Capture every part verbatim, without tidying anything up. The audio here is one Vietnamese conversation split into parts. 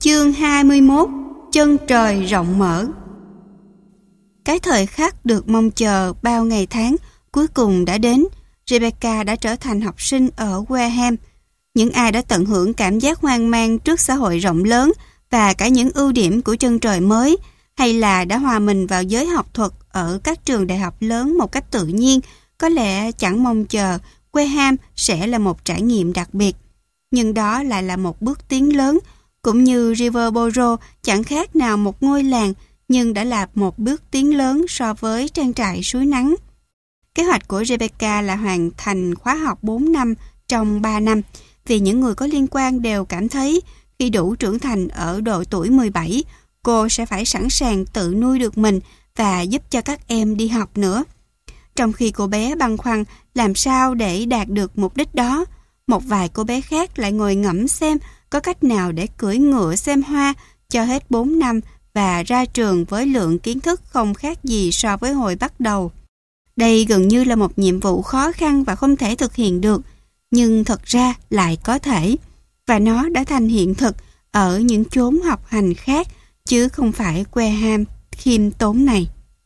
Chương hai mươi mốt. Chân trời rộng mở. Cái thời khắc được mong chờ bao ngày tháng cuối cùng đã đến. Rebecca đã trở thành học sinh ở Wareham. Những ai đã tận hưởng cảm giác hoang mang trước xã hội rộng lớn và cả những ưu điểm của chân trời mới, hay là đã hòa mình vào giới học thuật ở các trường đại học lớn một cách tự nhiên, có lẽ chẳng mong chờ Wareham sẽ là một trải nghiệm đặc biệt. Nhưng đó lại là một bước tiến lớn, cũng như Riverboro chẳng khác nào một ngôi làng, nhưng đã là một bước tiến lớn so với trang trại suối nắng. Kế hoạch của Rebecca là hoàn thành khóa học bốn năm trong ba năm, vì những người có liên quan đều cảm thấy khi đủ trưởng thành ở độ tuổi mười bảy, cô sẽ phải sẵn sàng tự nuôi được mình và giúp cho các em đi học nữa. Trong khi cô bé băn khoăn làm sao để đạt được mục đích đó, một vài cô bé khác lại ngồi ngẫm xem có cách nào để cưỡi ngựa xem hoa cho hết bốn năm và ra trường với lượng kiến thức không khác gì so với hồi bắt đầu. Đây gần như là một nhiệm vụ khó khăn và không thể thực hiện được, nhưng thật ra lại có thể, và nó đã thành hiện thực ở những chốn học hành khác, chứ không phải Wareham khiêm tốn này.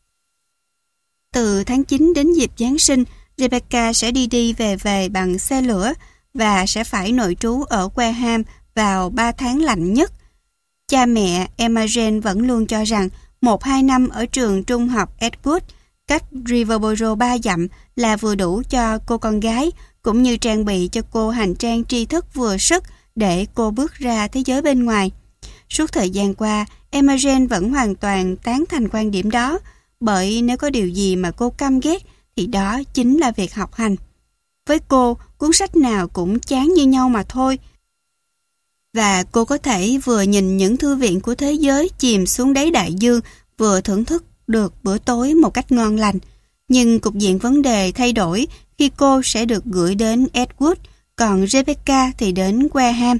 Từ tháng chín đến dịp Giáng sinh, Rebecca sẽ đi đi về về bằng xe lửa và sẽ phải nội trú ở Wareham vào ba tháng lạnh nhất. Cha mẹ Emma Jane vẫn luôn cho rằng một hai năm ở trường trung học Edgewood, cách Riverboro ba dặm là vừa đủ cho cô con gái, cũng như trang bị cho cô hành trang tri thức vừa sức để cô bước ra thế giới bên ngoài. Suốt thời gian qua, Emma Jane vẫn hoàn toàn tán thành quan điểm đó, bởi nếu có điều gì mà cô căm ghét thì đó chính là việc học hành. Với cô, cuốn sách nào cũng chán như nhau mà thôi. Và cô có thể vừa nhìn những thư viện của thế giới chìm xuống đáy đại dương, vừa thưởng thức được bữa tối một cách ngon lành. Nhưng cục diện vấn đề thay đổi khi cô sẽ được gửi đến Edgewood, còn Rebecca thì đến Wareham.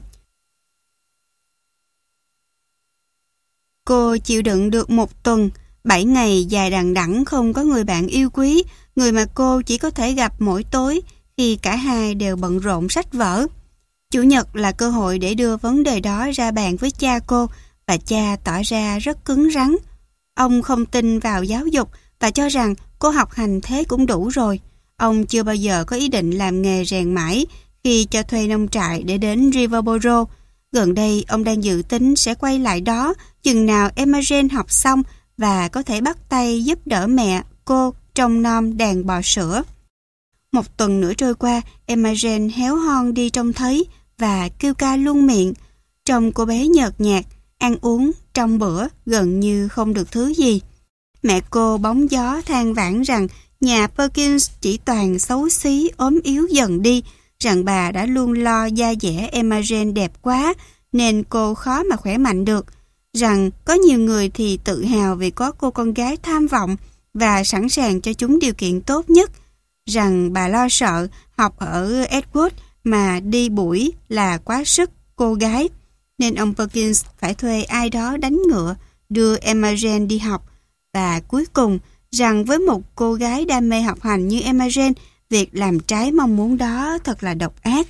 Cô chịu đựng được một tuần, bảy ngày dài đằng đẵng không có người bạn yêu quý, người mà cô chỉ có thể gặp mỗi tối khi cả hai đều bận rộn sách vở. Chủ nhật là cơ hội để đưa vấn đề đó ra bàn với cha cô, và cha tỏ ra rất cứng rắn. Ông không tin vào giáo dục và cho rằng cô học hành thế cũng đủ rồi. Ông chưa bao giờ có ý định làm nghề rèn mãi khi cho thuê nông trại để đến Riverboro. Gần đây, ông đang dự tính sẽ quay lại đó chừng nào Emma Jane học xong và có thể bắt tay giúp đỡ mẹ cô trông nom đàn bò sữa. Một tuần nữa trôi qua, Emma Jane héo hon đi trông thấy và kêu ca luôn miệng. Trông cô bé nhợt nhạt, ăn uống trong bữa gần như không được thứ gì. Mẹ cô bóng gió than vãn rằng nhà Perkins chỉ toàn xấu xí, ốm yếu dần đi, rằng bà đã luôn lo da dẻ Emma Jane đẹp quá nên cô khó mà khỏe mạnh được, rằng có nhiều người thì tự hào vì có cô con gái tham vọng và sẵn sàng cho chúng điều kiện tốt nhất, rằng bà lo sợ học ở Edgewood mà đi buổi là quá sức cô gái, nên ông Perkins phải thuê ai đó đánh ngựa đưa Emma Jane đi học, và cuối cùng rằng với một cô gái đam mê học hành như Emma Jane, việc làm trái mong muốn đó thật là độc ác.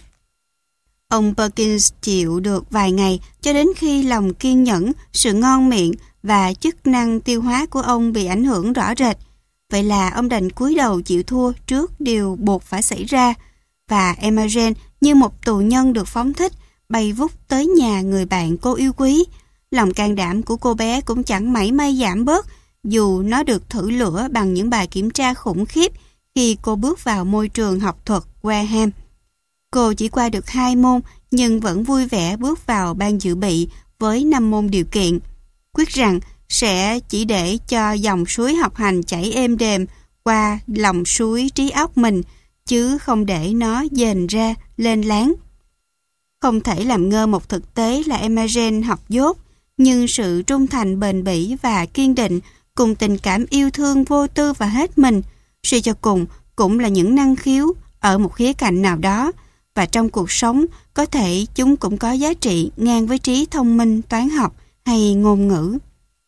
Ông Perkins chịu được vài ngày cho đến khi lòng kiên nhẫn, sự ngon miệng và chức năng tiêu hóa của ông bị ảnh hưởng rõ rệt. Vậy là ông đành cúi đầu chịu thua trước điều buộc phải xảy ra, và Emma Jane như một tù nhân được phóng thích bay vút tới nhà người bạn cô yêu quý. Lòng can đảm của cô bé cũng chẳng mảy may giảm bớt, dù nó được thử lửa bằng những bài kiểm tra khủng khiếp khi cô bước vào môi trường học thuật Wareham. Cô chỉ qua được hai môn nhưng vẫn vui vẻ bước vào ban dự bị với năm môn điều kiện, quyết rằng sẽ chỉ để cho dòng suối học hành chảy êm đềm qua lòng suối trí óc mình, chứ không để nó dền ra lên láng. Không thể làm ngơ một thực tế là Emma Jane học dốt, nhưng sự trung thành bền bỉ và kiên định cùng tình cảm yêu thương vô tư và hết mình, suy cho cùng cũng là những năng khiếu ở một khía cạnh nào đó, và trong cuộc sống có thể chúng cũng có giá trị ngang với trí thông minh, toán học hay ngôn ngữ.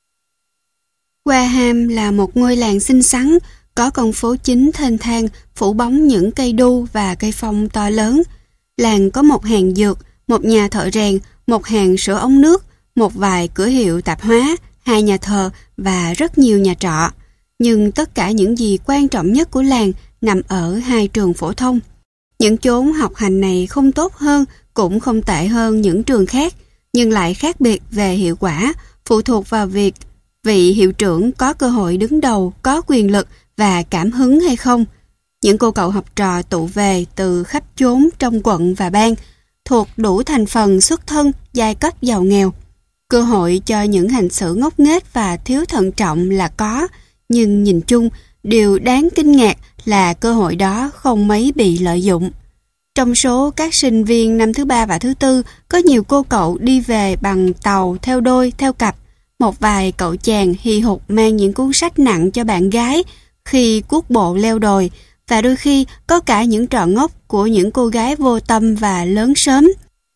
Wareham là một ngôi làng xinh xắn, có con phố chính thênh thang phủ bóng những cây đu và cây phong to lớn. Làng có một hàng dược, một nhà thợ rèn, một hàng sửa ống nước, một vài cửa hiệu tạp hóa, hai nhà thờ và rất nhiều nhà trọ. Nhưng tất cả những gì quan trọng nhất của làng nằm ở hai trường phổ thông. Những chốn học hành này không tốt hơn, cũng không tệ hơn những trường khác, nhưng lại khác biệt về hiệu quả, phụ thuộc vào việc vị hiệu trưởng có cơ hội đứng đầu, có quyền lực và cảm hứng hay không. Những cô cậu học trò tụ về từ khắp chốn trong quận và bang, thuộc đủ thành phần xuất thân, giai cấp giàu nghèo. Cơ hội cho những hành xử ngốc nghếch và thiếu thận trọng là có, nhưng nhìn chung, điều đáng kinh ngạc là cơ hội đó không mấy bị lợi dụng. Trong số các sinh viên năm thứ ba và thứ tư, có nhiều cô cậu đi về bằng tàu theo đôi, theo cặp. Một vài cậu chàng hì hục mang những cuốn sách nặng cho bạn gái khi cuốc bộ leo đồi, và đôi khi có cả những trò ngốc của những cô gái vô tâm và lớn sớm.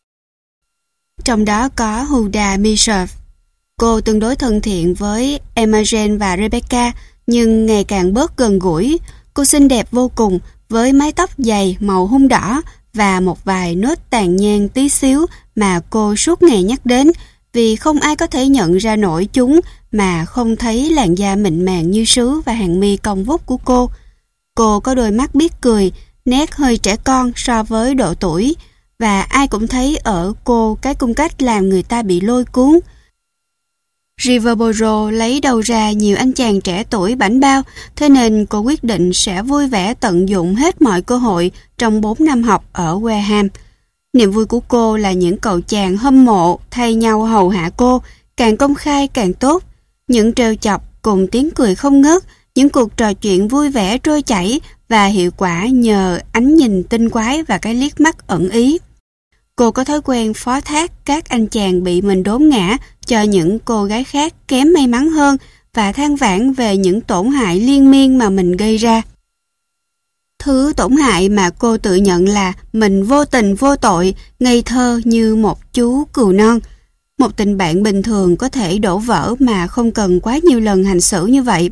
Trong đó có Huda Mishev. Cô tương đối thân thiện với Imogen và Rebecca, nhưng ngày càng bớt gần gũi. Cô xinh đẹp vô cùng, với mái tóc dày màu hung đỏ và một vài nốt tàn nhang tí xíu mà cô suốt ngày nhắc đến, vì không ai có thể nhận ra nổi chúng mà không thấy làn da mịn màng như sứ và hàng mi cong vút của cô. Cô có đôi mắt biết cười, nét hơi trẻ con so với độ tuổi, và ai cũng thấy ở cô cái cung cách làm người ta bị lôi cuốn. Riverboro lấy đâu ra nhiều anh chàng trẻ tuổi bảnh bao, thế nên cô quyết định sẽ vui vẻ tận dụng hết mọi cơ hội trong bốn năm học ở Wareham. Niềm vui của cô là những cậu chàng hâm mộ thay nhau hầu hạ cô, càng công khai càng tốt. Những trêu chọc cùng tiếng cười không ngớt, những cuộc trò chuyện vui vẻ trôi chảy và hiệu quả nhờ ánh nhìn tinh quái và cái liếc mắt ẩn ý. Cô có thói quen phó thác các anh chàng bị mình đốn ngã cho những cô gái khác kém may mắn hơn và than vãn về những tổn hại liên miên mà mình gây ra. Thứ tổn hại mà cô tự nhận là mình vô tình vô tội, ngây thơ như một chú cừu non. Một tình bạn bình thường có thể đổ vỡ mà không cần quá nhiều lần hành xử như vậy.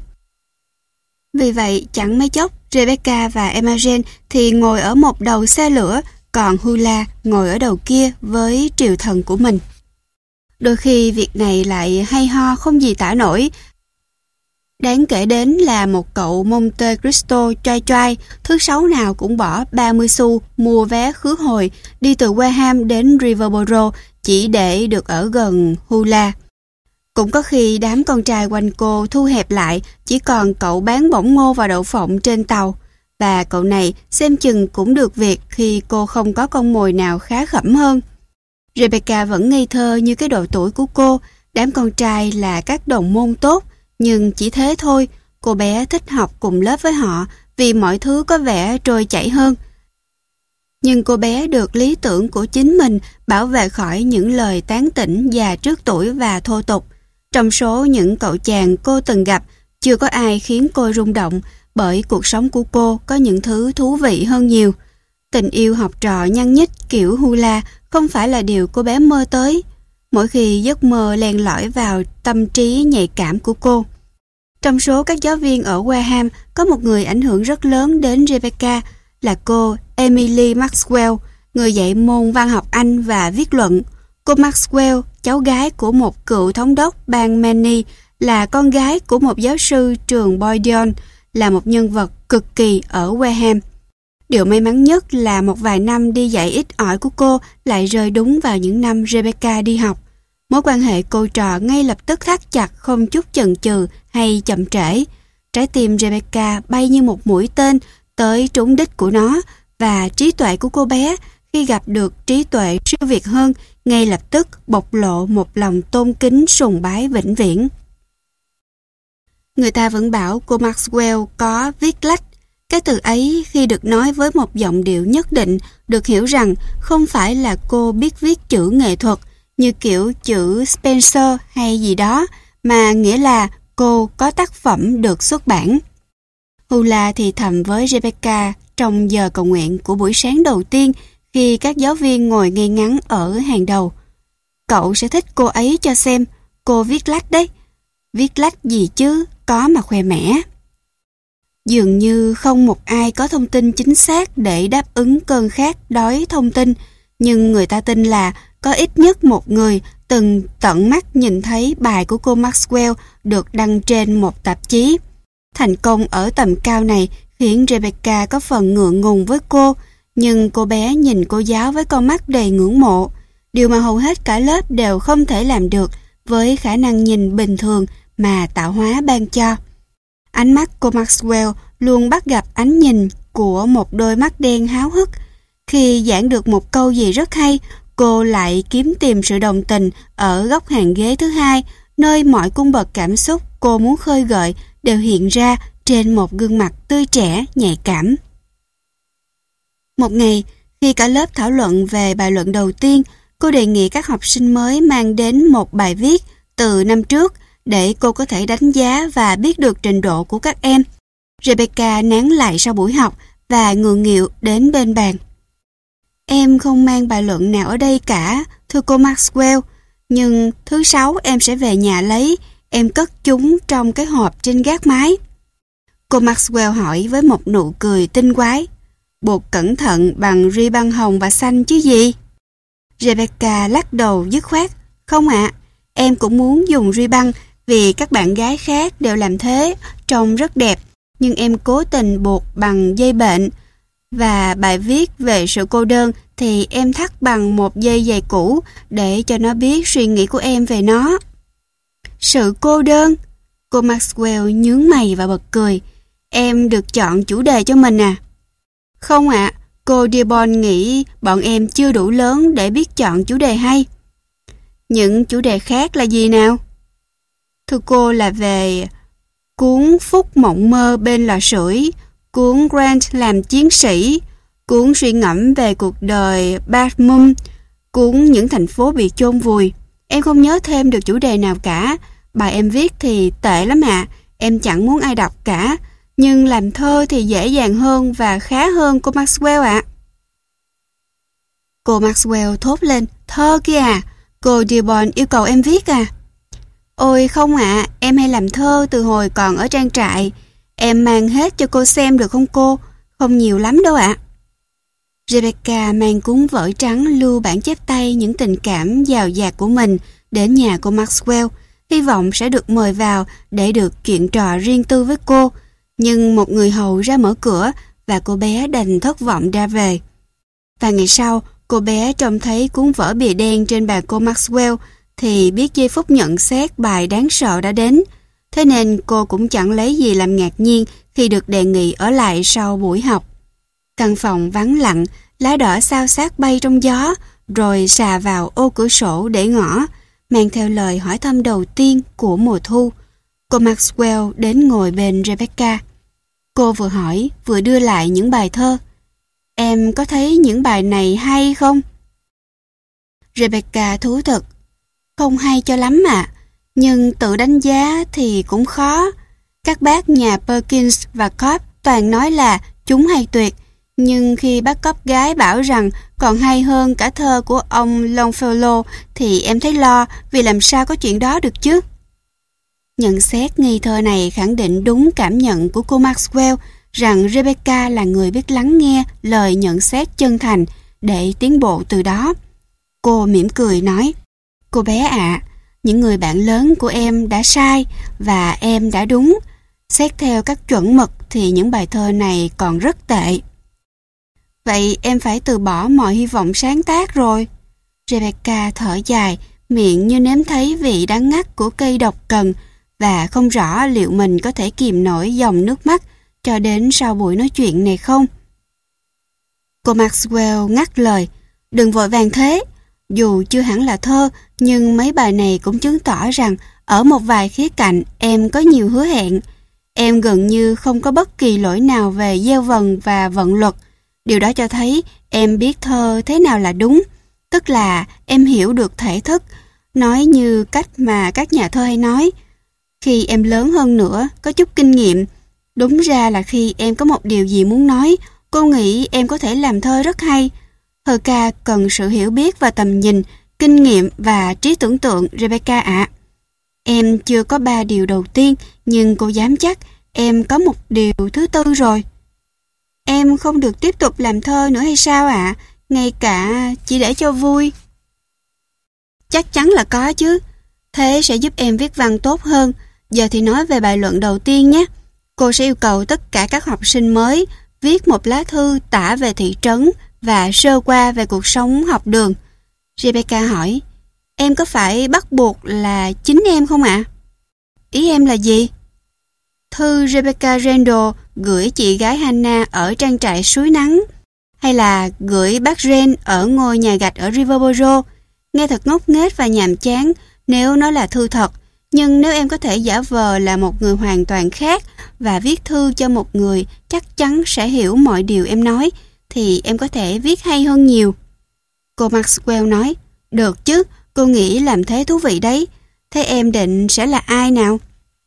Vì vậy, chẳng mấy chốc, Rebecca và Imogen thì ngồi ở một đầu xe lửa, còn Hula ngồi ở đầu kia với triều thần của mình. Đôi khi việc này lại hay ho không gì tả nổi. Đáng kể đến là một cậu Monte Cristo choai choai, thứ sáu nào cũng bỏ ba mươi xu mua vé khứ hồi đi từ Wareham đến Riverboro chỉ để được ở gần Hula. Cũng có khi đám con trai quanh cô thu hẹp lại, chỉ còn cậu bán bỏng ngô và đậu phộng trên tàu. Và cậu này xem chừng cũng được việc khi cô không có con mồi nào khá khẩm hơn. Rebecca vẫn ngây thơ như cái độ tuổi của cô, đám con trai là các đồng môn tốt, nhưng chỉ thế thôi, cô bé thích học cùng lớp với họ vì mọi thứ có vẻ trôi chảy hơn. Nhưng cô bé được lý tưởng của chính mình bảo vệ khỏi những lời tán tỉnh già trước tuổi và thô tục. Trong số những cậu chàng cô từng gặp, chưa có ai khiến cô rung động, bởi cuộc sống của cô có những thứ thú vị hơn nhiều. Tình yêu học trò nhăn nhít kiểu Hula không phải là điều cô bé mơ tới. Mỗi khi giấc mơ len lỏi vào tâm trí nhạy cảm của cô. Trong số các giáo viên ở Wareham, có một người ảnh hưởng rất lớn đến Rebecca là cô Emily Maxwell, người dạy môn văn học Anh và viết luận. Cô Maxwell, cháu gái của một cựu thống đốc bang Maine, là con gái của một giáo sư trường Boydion, là một nhân vật cực kỳ ở Wareham. Điều may mắn nhất là một vài năm đi dạy ít ỏi của cô lại rơi đúng vào những năm Rebecca đi học. Mối quan hệ cô trò ngay lập tức thắt chặt không chút chần chừ hay chậm trễ. Trái tim Rebecca bay như một mũi tên tới trúng đích của nó, và trí tuệ của cô bé khi gặp được trí tuệ siêu việt hơn ngay lập tức bộc lộ một lòng tôn kính sùng bái vĩnh viễn. Người ta vẫn bảo cô Maxwell có viết lách. Cái từ ấy khi được nói với một giọng điệu nhất định được hiểu rằng không phải là cô biết viết chữ nghệ thuật như kiểu chữ Spencer hay gì đó, mà nghĩa là cô có tác phẩm được xuất bản. Hula thì thầm với Rebecca trong giờ cầu nguyện của buổi sáng đầu tiên khi các giáo viên ngồi ngay ngắn ở hàng đầu. Cậu sẽ thích cô ấy cho xem, cô viết lách đấy. Viết lách gì chứ, có mà khoe mẽ. Dường như không một ai có thông tin chính xác để đáp ứng cơn khát đói thông tin, nhưng người ta tin là có ít nhất một người từng tận mắt nhìn thấy bài của cô Maxwell được đăng trên một tạp chí. Thành công ở tầm cao này khiến Rebecca có phần ngượng ngùng với cô, nhưng cô bé nhìn cô giáo với con mắt đầy ngưỡng mộ, điều mà hầu hết cả lớp đều không thể làm được với khả năng nhìn bình thường mà tạo hóa ban cho. Ánh mắt cô Maxwell luôn bắt gặp ánh nhìn của một đôi mắt đen háo hức. Khi giảng được một câu gì rất hay, cô lại kiếm tìm sự đồng tình ở góc hàng ghế thứ hai, nơi mọi cung bậc cảm xúc cô muốn khơi gợi đều hiện ra trên một gương mặt tươi trẻ, nhạy cảm. Một ngày, khi cả lớp thảo luận về bài luận đầu tiên, cô đề nghị các học sinh mới mang đến một bài viết từ năm trước để cô có thể đánh giá và biết được trình độ của các em. Rebecca nán lại sau buổi học và ngượng nghịu đến bên bàn. Em không mang bài luận nào ở đây cả, thưa cô Maxwell, nhưng thứ sáu em sẽ về nhà lấy, em cất chúng trong cái hộp trên gác mái. Cô Maxwell hỏi với một nụ cười tinh quái. Buộc cẩn thận bằng ri băng hồng và xanh chứ gì? Rebecca lắc đầu dứt khoát. Không ạ, em cũng muốn dùng ri băng vì các bạn gái khác đều làm thế, trông rất đẹp, nhưng em cố tình buộc bằng dây bệnh. Và bài viết về sự cô đơn thì em thắt bằng một dây giày cũ để cho nó biết suy nghĩ của em về nó. Sự cô đơn? Cô Maxwell nhướng mày và bật cười. Em được chọn chủ đề cho mình à? Không ạ, à, cô Dearborn nghĩ bọn em chưa đủ lớn để biết chọn chủ đề hay. Những chủ đề khác là gì nào? Thưa cô là về cuốn Phúc Mộng Mơ bên lò sưởi, cuốn Grant làm chiến sĩ, cuốn suy ngẫm về cuộc đời Badmum, cuốn Những thành phố bị chôn vùi. Em không nhớ thêm được chủ đề nào cả. Bài em viết thì tệ lắm ạ, à. Em chẳng muốn ai đọc cả. Nhưng làm thơ thì dễ dàng hơn và khá hơn cô Maxwell ạ. À. Cô Maxwell thốt lên, thơ kia à? Cô Dearborn yêu cầu em viết à? Ôi không ạ, à, em hay làm thơ từ hồi còn ở trang trại. Em mang hết cho cô xem được không cô? Không nhiều lắm đâu ạ. À. Rebecca mang cuốn vở trắng lưu bản chép tay những tình cảm dào dạt của mình đến nhà cô Maxwell, hy vọng sẽ được mời vào để được chuyện trò riêng tư với cô. Nhưng một người hầu ra mở cửa và cô bé đành thất vọng ra về. Và ngày sau, cô bé trông thấy cuốn vở bìa đen trên bàn cô Maxwell thì biết giây phút nhận xét bài đáng sợ đã đến. Thế nên cô cũng chẳng lấy gì làm ngạc nhiên khi được đề nghị ở lại sau buổi học. Căn phòng vắng lặng, lá đỏ xao xát bay trong gió, rồi xà vào ô cửa sổ để ngõ, mang theo lời hỏi thăm đầu tiên của mùa thu. Cô Maxwell đến ngồi bên Rebecca. Cô vừa hỏi, vừa đưa lại những bài thơ. Em có thấy những bài này hay không? Rebecca thú thực. Không hay cho lắm ạ, à, nhưng tự đánh giá thì cũng khó. Các bác nhà Perkins và Cobb toàn nói là chúng hay tuyệt, nhưng khi bác Cobb gái bảo rằng còn hay hơn cả thơ của ông Longfellow thì em thấy lo, vì làm sao có chuyện đó được chứ. Nhận xét nghi thơ này khẳng định đúng cảm nhận của cô Maxwell rằng Rebecca là người biết lắng nghe lời nhận xét chân thành để tiến bộ từ đó. Cô mỉm cười nói, cô bé ạ, à, những người bạn lớn của em đã sai và em đã đúng. Xét theo các chuẩn mực thì những bài thơ này còn rất tệ. Vậy em phải từ bỏ mọi hy vọng sáng tác rồi. Rebecca thở dài, miệng như nếm thấy vị đắng ngắt của cây độc cần và không rõ liệu mình có thể kìm nổi dòng nước mắt cho đến sau buổi nói chuyện này không. Cô Maxwell ngắt lời, đừng vội vàng thế. Dù chưa hẳn là thơ, nhưng mấy bài này cũng chứng tỏ rằng ở một vài khía cạnh em có nhiều hứa hẹn. Em gần như không có bất kỳ lỗi nào về gieo vần và vận luật. Điều đó cho thấy em biết thơ thế nào là đúng, tức là em hiểu được thể thức, nói như cách mà các nhà thơ hay nói. Khi em lớn hơn nữa, có chút kinh nghiệm, đúng ra là khi em có một điều gì muốn nói, cô nghĩ em có thể làm thơ rất hay. Thơ ca cần sự hiểu biết và tầm nhìn, kinh nghiệm và trí tưởng tượng, Rebecca ạ. À. Em chưa có ba điều đầu tiên, nhưng cô dám chắc em có một điều thứ tư rồi. Em không được tiếp tục làm thơ nữa hay sao ạ? À? Ngay cả chỉ để cho vui. Chắc chắn là có chứ. Thế sẽ giúp em viết văn tốt hơn. Giờ thì nói về bài luận đầu tiên nhé. Cô sẽ yêu cầu tất cả các học sinh mới viết một lá thư tả về thị trấn và sơ qua về cuộc sống học đường. Rebecca hỏi, em có phải bắt buộc là chính em không ạ? Ý em là gì? Thư Rebecca Randall gửi chị gái Hannah ở trang trại suối nắng, hay là gửi bác Ren ở ngôi nhà gạch ở Riverboro? Nghe thật ngốc nghếch và nhàm chán nếu nó là thư thật, nhưng nếu em có thể giả vờ là một người hoàn toàn khác và viết thư cho một người chắc chắn sẽ hiểu mọi điều em nói, thì em có thể viết hay hơn nhiều. Cô Maxwell nói, được chứ, cô nghĩ làm thế thú vị đấy. Thế em định sẽ là ai nào?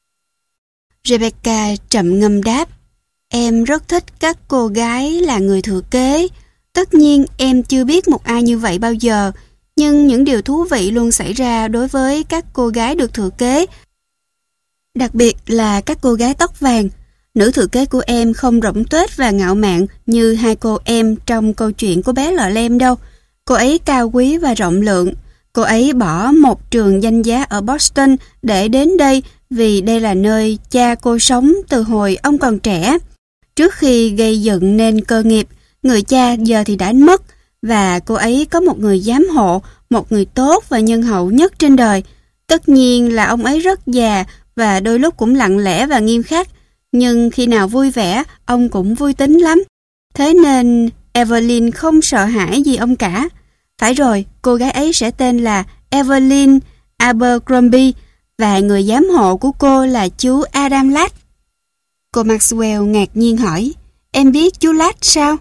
Rebecca trầm ngâm đáp, em rất thích các cô gái là người thừa kế. Tất nhiên em chưa biết một ai như vậy bao giờ, nhưng những điều thú vị luôn xảy ra đối với các cô gái được thừa kế. Đặc biệt là các cô gái tóc vàng. Nữ thừa kế của em không rỗng tuếch và ngạo mạn như hai cô em trong câu chuyện của bé lọ lem đâu. Cô ấy cao quý và rộng lượng. Cô ấy bỏ một trường danh giá ở Boston để đến đây vì đây là nơi cha cô sống từ hồi ông còn trẻ. Trước khi gây dựng nên cơ nghiệp, người cha giờ thì đã mất, và cô ấy có một người giám hộ, một người tốt và nhân hậu nhất trên đời. Tất nhiên là ông ấy rất già và đôi lúc cũng lặng lẽ và nghiêm khắc, nhưng khi nào vui vẻ, ông cũng vui tính lắm. Thế nên Evelyn không sợ hãi gì ông cả. Phải rồi, cô gái ấy sẽ tên là Evelyn Abercrombie và người giám hộ của cô là chú Adam Ladd. Cô Maxwell ngạc nhiên hỏi, em biết chú Ladd sao?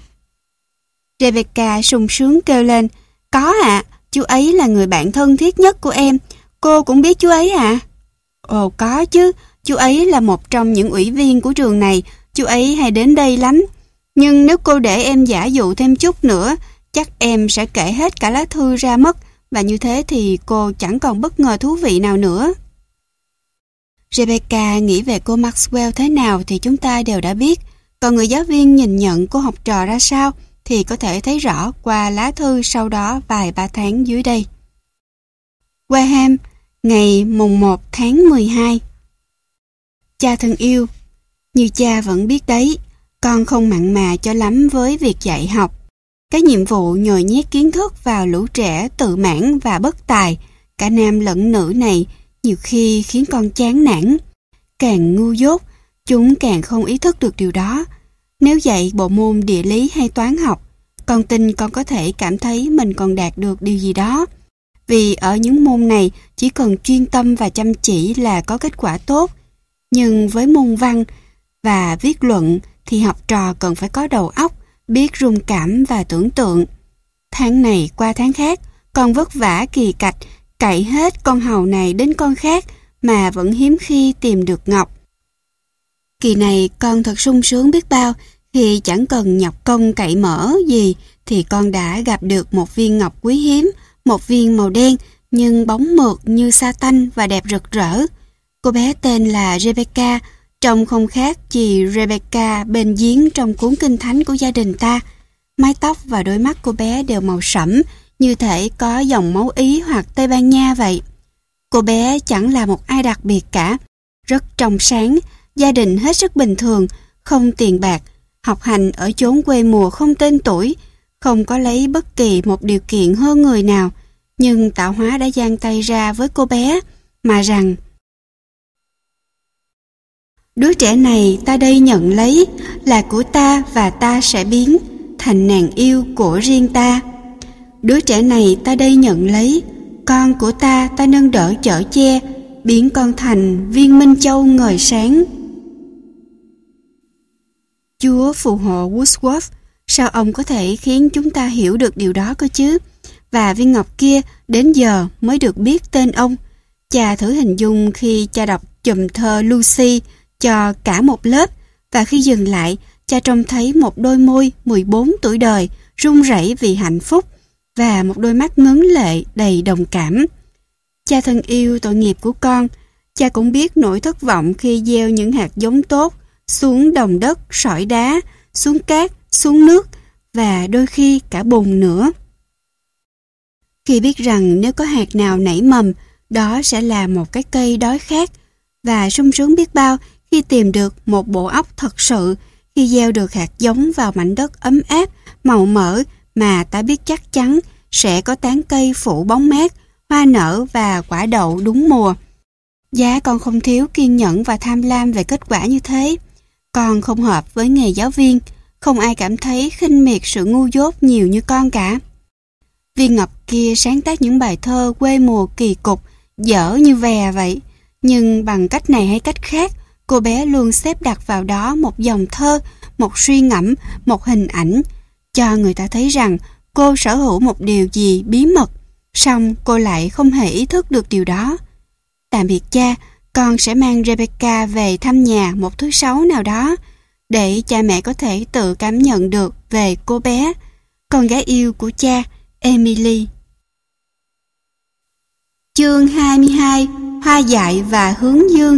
Rebecca sung sướng kêu lên, có ạ, à, chú ấy là người bạn thân thiết nhất của em. Cô cũng biết chú ấy à? Ồ có chứ, chú ấy là một trong những ủy viên của trường này, chú ấy hay đến đây lắm. Nhưng nếu cô để em giả dụ thêm chút nữa, chắc em sẽ kể hết cả lá thư ra mất, và như thế thì cô chẳng còn bất ngờ thú vị nào nữa. Rebecca nghĩ về cô Maxwell thế nào thì chúng ta đều đã biết, còn người giáo viên nhìn nhận cô học trò ra sao thì có thể thấy rõ qua lá thư sau đó vài ba tháng dưới đây. Wareham, ngày mùng một tháng mười hai. Cha thân yêu, như cha vẫn biết đấy, con không mặn mà cho lắm với việc dạy học. Cái nhiệm vụ nhồi nhét kiến thức vào lũ trẻ tự mãn và bất tài, cả nam lẫn nữ này, nhiều khi khiến con chán nản. Càng ngu dốt, chúng càng không ý thức được điều đó. Nếu dạy bộ môn địa lý hay toán học, con tin con có thể cảm thấy mình còn đạt được điều gì đó. Vì ở những môn này chỉ cần chuyên tâm và chăm chỉ là có kết quả tốt. Nhưng với môn văn và viết luận thì học trò cần phải có đầu óc, biết rung cảm và tưởng tượng. Tháng này qua tháng khác, con vất vả kỳ cạch, cậy hết con hàu này đến con khác mà vẫn hiếm khi tìm được ngọc. Kỳ này con thật sung sướng biết bao, khi chẳng cần nhọc công cậy mỡ gì thì con đã gặp được một viên ngọc quý hiếm, một viên màu đen nhưng bóng mượt như sa tanh và đẹp rực rỡ. Cô bé tên là Rebecca, trông không khác chị Rebecca bên giếng trong cuốn kinh thánh của gia đình ta. Mái tóc và đôi mắt cô bé đều màu sẫm, như thể có dòng máu Ý hoặc Tây Ban Nha vậy. Cô bé chẳng là một ai đặc biệt cả, rất trong sáng, gia đình hết sức bình thường, không tiền bạc, học hành ở chốn quê mùa không tên tuổi, không có lấy bất kỳ một điều kiện hơn người nào, nhưng tạo hóa đã giang tay ra với cô bé, mà rằng đứa trẻ này ta đây nhận lấy là của ta và ta sẽ biến thành nàng yêu của riêng ta. Đứa trẻ này ta đây nhận lấy, con của ta ta nâng đỡ chở che, biến con thành viên minh châu ngời sáng. Chúa phù hộ Wordsworth, sao ông có thể khiến chúng ta hiểu được điều đó cơ chứ? Và viên ngọc kia đến giờ mới được biết tên ông. Cha thử hình dung khi cha đọc chùm thơ Lucy cho cả một lớp, và khi dừng lại, cha trông thấy một đôi môi mười bốn tuổi đời run rẩy vì hạnh phúc và một đôi mắt ngấn lệ đầy đồng cảm. Cha thân yêu tội nghiệp của con, cha cũng biết nỗi thất vọng khi gieo những hạt giống tốt xuống đồng đất, sỏi đá, xuống cát, xuống nước và đôi khi cả bùn nữa. Khi biết rằng nếu có hạt nào nảy mầm, đó sẽ là một cái cây đói khát, và sung sướng biết bao khi tìm được một bộ óc thật sự, khi gieo được hạt giống vào mảnh đất ấm áp, màu mỡ mà ta biết chắc chắn sẽ có tán cây phủ bóng mát, hoa nở và quả đậu đúng mùa. Giá con không thiếu kiên nhẫn và tham lam về kết quả như thế. Con không hợp với nghề giáo viên, không ai cảm thấy khinh miệt sự ngu dốt nhiều như con cả. Viên ngọc kia sáng tác những bài thơ quê mùa kỳ cục, dở như vè vậy. Nhưng bằng cách này hay cách khác, cô bé luôn xếp đặt vào đó một dòng thơ, một suy ngẫm, một hình ảnh, cho người ta thấy rằng cô sở hữu một điều gì bí mật, song cô lại không hề ý thức được điều đó. Tạm biệt cha, con sẽ mang Rebecca về thăm nhà một thứ sáu nào đó, để cha mẹ có thể tự cảm nhận được về cô bé, con gái yêu của cha, Emily. Chương hai mươi hai. Hoa dại và hướng dương.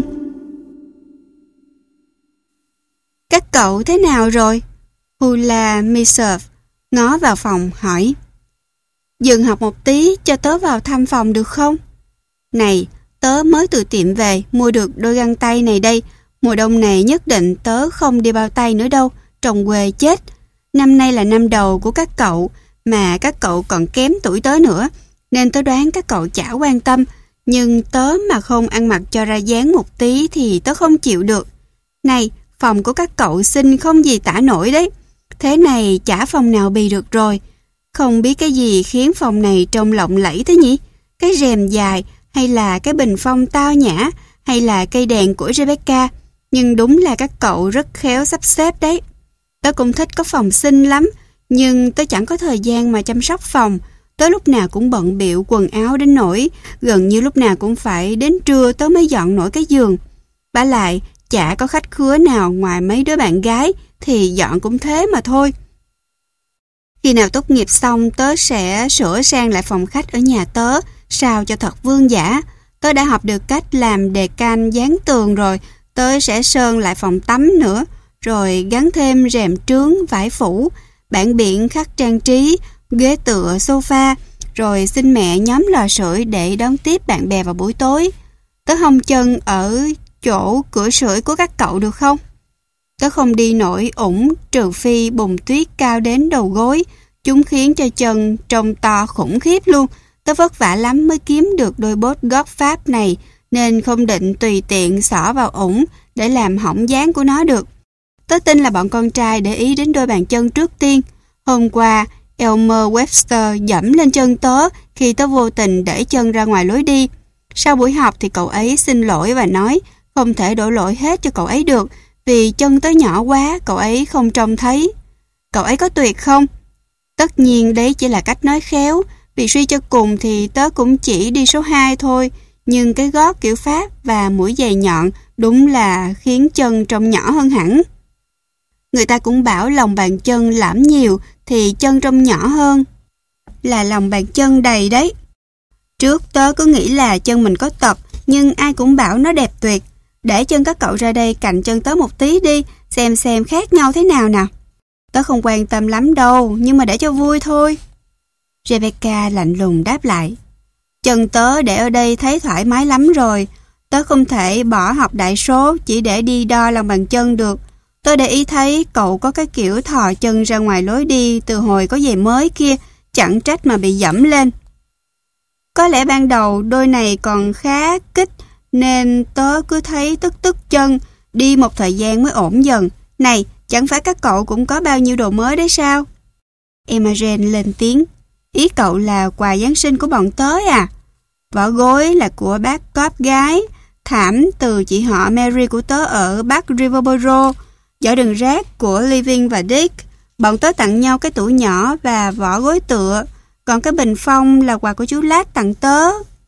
Các cậu thế nào rồi? Hula Miserve ngó vào phòng hỏi. Dừng học một tí cho tớ vào thăm phòng được không? Này, tớ mới từ tiệm về mua được đôi găng tay này đây. Mùa đông này nhất định tớ không đi bao tay nữa đâu, trồng quê chết. Năm nay là năm đầu của các cậu, mà các cậu còn kém tuổi tớ nữa, nên tớ đoán các cậu chả quan tâm. Nhưng tớ mà không ăn mặc cho ra dáng một tí thì tớ không chịu được. Này, phòng của các cậu xinh không gì tả nổi đấy. Thế này chả phòng nào bì được rồi. Không biết cái gì khiến phòng này trông lộng lẫy thế nhỉ? Cái rèm dài, hay là cái bình phong tao nhã, hay là cây đèn của Rebecca. Nhưng đúng là các cậu rất khéo sắp xếp đấy. Tớ cũng thích có phòng xinh lắm, nhưng tớ chẳng có thời gian mà chăm sóc phòng. Tớ lúc nào cũng bận bịu quần áo đến nỗi gần như lúc nào cũng phải đến trưa tớ mới dọn nổi cái giường. Bả lại, chả có khách khứa nào ngoài mấy đứa bạn gái thì dọn cũng thế mà thôi. Khi nào tốt nghiệp xong tớ sẽ sửa sang lại phòng khách ở nhà tớ sao cho thật vương giả. Tớ đã học được cách làm đề can dán tường rồi. Tớ sẽ sơn lại phòng tắm nữa, rồi gắn thêm rèm trướng, vải phủ, bảng biển khắc trang trí, ghế tựa, sofa, rồi xin mẹ nhóm lò sưởi để đón tiếp bạn bè vào buổi tối. Tớ hông chân ở chỗ cửa sưởi của các cậu được không? Tớ không đi nổi ủng trừ phi bùn tuyết cao đến đầu gối. Chúng khiến cho chân trông to khủng khiếp luôn. Tớ vất vả lắm mới kiếm được đôi bốt gót Pháp này, nên không định tùy tiện xỏ vào ủng để làm hỏng dáng của nó được. Tớ tin là bọn con trai để ý đến đôi bàn chân trước tiên. Hôm qua, Elmer Webster dẫm lên chân tớ khi tớ vô tình để chân ra ngoài lối đi. Sau buổi học thì cậu ấy xin lỗi và nói không thể đổ lỗi hết cho cậu ấy được, vì chân tớ nhỏ quá, cậu ấy không trông thấy. Cậu ấy có tuyệt không? Tất nhiên đấy chỉ là cách nói khéo, vì suy cho cùng thì tớ cũng chỉ đi số hai thôi, nhưng cái gót kiểu Pháp và mũi giày nhọn đúng là khiến chân trông nhỏ hơn hẳn. Người ta cũng bảo lòng bàn chân lõm nhiều thì chân trông nhỏ hơn. Là lòng bàn chân đầy đấy. Trước tớ cứ nghĩ là chân mình có tật, nhưng ai cũng bảo nó đẹp tuyệt. Để chân các cậu ra đây cạnh chân tớ một tí đi, xem xem khác nhau thế nào nào. Tớ không quan tâm lắm đâu, nhưng mà để cho vui thôi. Rebecca lạnh lùng đáp lại. Chân tớ để ở đây thấy thoải mái lắm rồi. Tớ không thể bỏ học đại số chỉ để đi đo lòng bàn chân được. Tôi để ý thấy cậu có cái kiểu thò chân ra ngoài lối đi từ hồi có giày mới kia, chẳng trách mà bị dẫm lên. Có lẽ ban đầu đôi này còn khá kích, nên tớ cứ thấy tức tức chân, đi một thời gian mới ổn dần. Này, chẳng phải các cậu cũng có bao nhiêu đồ mới đấy sao? Imogen lên tiếng. Ý cậu là quà Giáng sinh của bọn tớ à? Vỏ gối là của bác cóp gái, thảm từ chị họ Mary của tớ ở Bắc Riverboro, giỏ đựng rác của Living và Dick. Bọn tớ tặng nhau cái tủ nhỏ và vỏ gối tựa, còn cái bình phong là quà của chú Lát tặng tớ.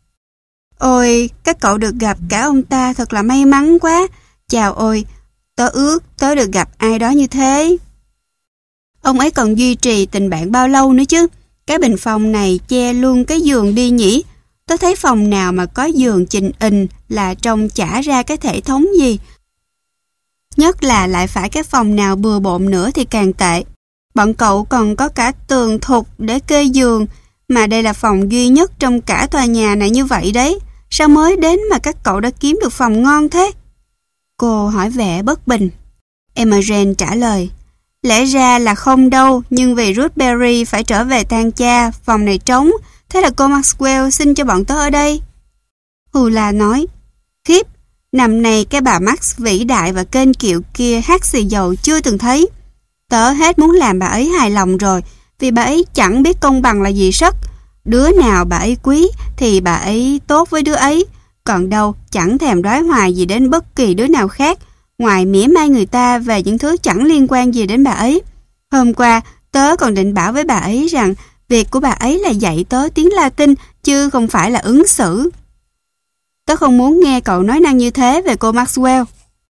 Ôi, các cậu được gặp cả ông ta thật là may mắn quá. Chào ôi, tớ ước tớ được gặp ai đó như thế. Ông ấy còn duy trì tình bạn bao lâu nữa chứ? Cái bình phong này che luôn cái giường đi nhỉ? Tớ thấy phòng nào mà có giường chình ình là trông chả ra cái thể thống gì. Nhất là lại phải cái phòng nào bừa bộn nữa thì càng tệ. Bọn cậu còn có cả tường thục để kê giường, Mà đây là phòng duy nhất trong cả tòa nhà này như vậy đấy. Sao mới đến mà các cậu đã kiếm được phòng ngon thế? Cô hỏi vẻ bất bình. Imogen trả lời. Lẽ ra là không đâu, nhưng vì Ruth Berry phải trở về tang cha, phòng này trống, thế là cô Maxwell xin cho bọn tớ ở đây. Hula nói. Khiếp, năm nay cái bà Max vĩ đại và kênh kiệu kia hát xì dầu chưa từng thấy. Tớ hết muốn làm bà ấy hài lòng rồi, vì bà ấy chẳng biết công bằng là gì sất. Đứa nào bà ấy quý thì bà ấy tốt với đứa ấy, còn đâu chẳng thèm đoái hoài gì đến bất kỳ đứa nào khác, ngoài mỉa mai người ta về những thứ chẳng liên quan gì đến bà ấy. Hôm qua, tớ còn định bảo với bà ấy rằng việc của bà ấy là dạy tớ tiếng Latin, chứ không phải là ứng xử. Tớ không muốn nghe cậu nói năng như thế về cô Maxwell.